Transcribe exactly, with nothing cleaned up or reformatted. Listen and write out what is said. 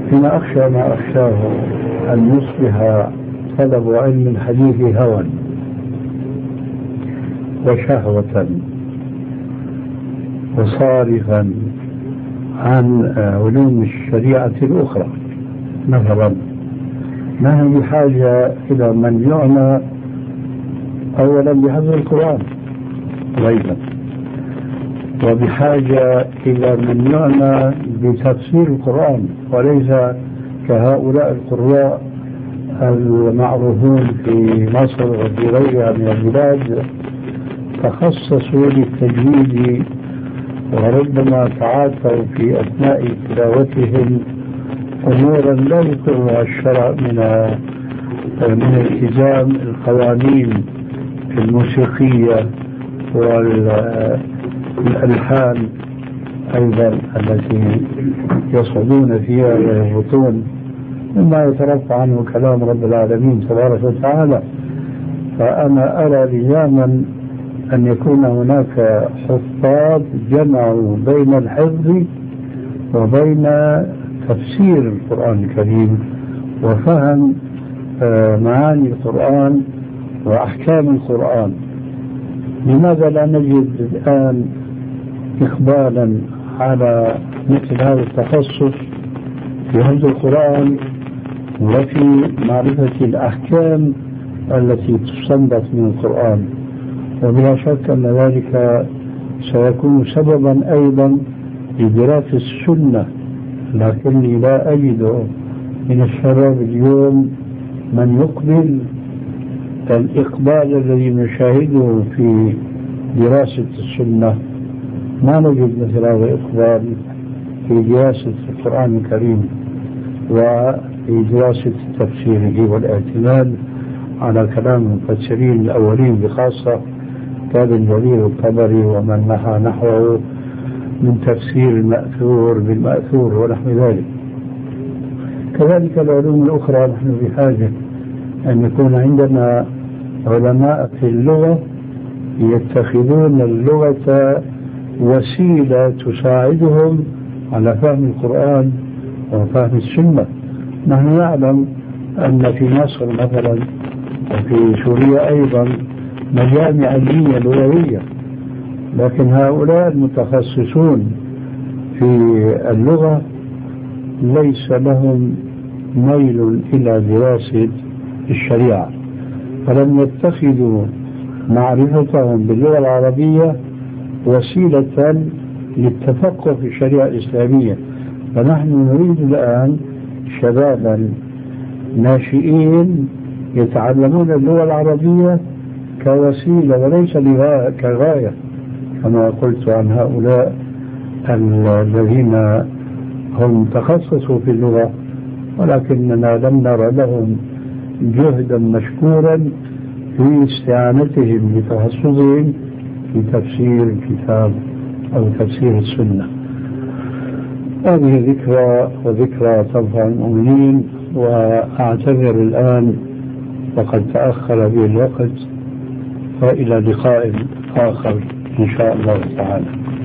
فيما أخشى ما أخشاه أن يصبح طلب علم الحديث هوى وشهوة وصارفا عن علوم الشريعة الأخرى. مثلا ما هي بحاجة إلى من يعنى أولا بحفظ القرآن غيبا، وبحاجة إلى من يعنى بتفسير القرآن، وليس كهؤلاء القراء المعروفون في مصر وفي غيرها من البلاد تخصصوا للتجويد، وربما تعاطوا في أثناء تلاوتهم أمورا لا يقرها الشرع من من التزام القوانين الموسيقية والألحان أيضا التي يصعدون فيها ويهبطون مما يترفع عنه كلام رب العالمين تبارك وتعالى. فأنا أرى لزاما أن يكون هناك حفاظ جمعوا بين الحفظ وبين تفسير القرآن الكريم وفهم معاني القرآن وأحكام القرآن. لماذا لا نجد الآن إقبالا على مثل هذا التخصص في حفظ القرآن وفي معرفة الأحكام التي تستنبط من القرآن؟ وبلا شك أن ذلك سيكون سببا أيضا لدراسة السنة، لكني لا أجد من الشباب اليوم من يقبل الإقبال الذي نشاهده في دراسة السنة. ما نجد مثل هذا الإقبال في دراسة القرآن الكريم وفي دراسة تفسيره والاعتماد على كلام المفسرين الأولين بخاصة كابن جرير الطبري ومن نحى نحوه من تفسير المأثور بالمأثور ونحو ذلك. كذلك العلوم الأخرى نحن بحاجة أن يكون عندنا علماء في اللغة يتخذون اللغة وسيلة تساعدهم على فهم القرآن وفهم السنة. نحن نعلم أن في مصر مثلا وفي سوريا أيضا مجامع علمية لغوية، لكن هؤلاء المتخصصون في اللغة ليس لهم ميل إلى دراسة الشريعة، فلم يتخذوا معرفتهم باللغة العربية وسيلة للتفقه في الشريعة الإسلامية. فنحن نريد الآن شبابا ناشئين يتعلمون اللغة العربية كوسيلة وليس كغاية، كما قلت عن هؤلاء الذين هم تخصصوا في اللغة ولكننا لم نرى لهم جهدا مشكورا في استعانتهم بتخصصهم في تفسير الكتاب أو تفسير السنة. هذه ذكرى وذكرى تنفع المؤمنين، وأعتذر الآن وقد تأخر بي الوقت، فإلى لقاء آخر إن شاء الله تعالى.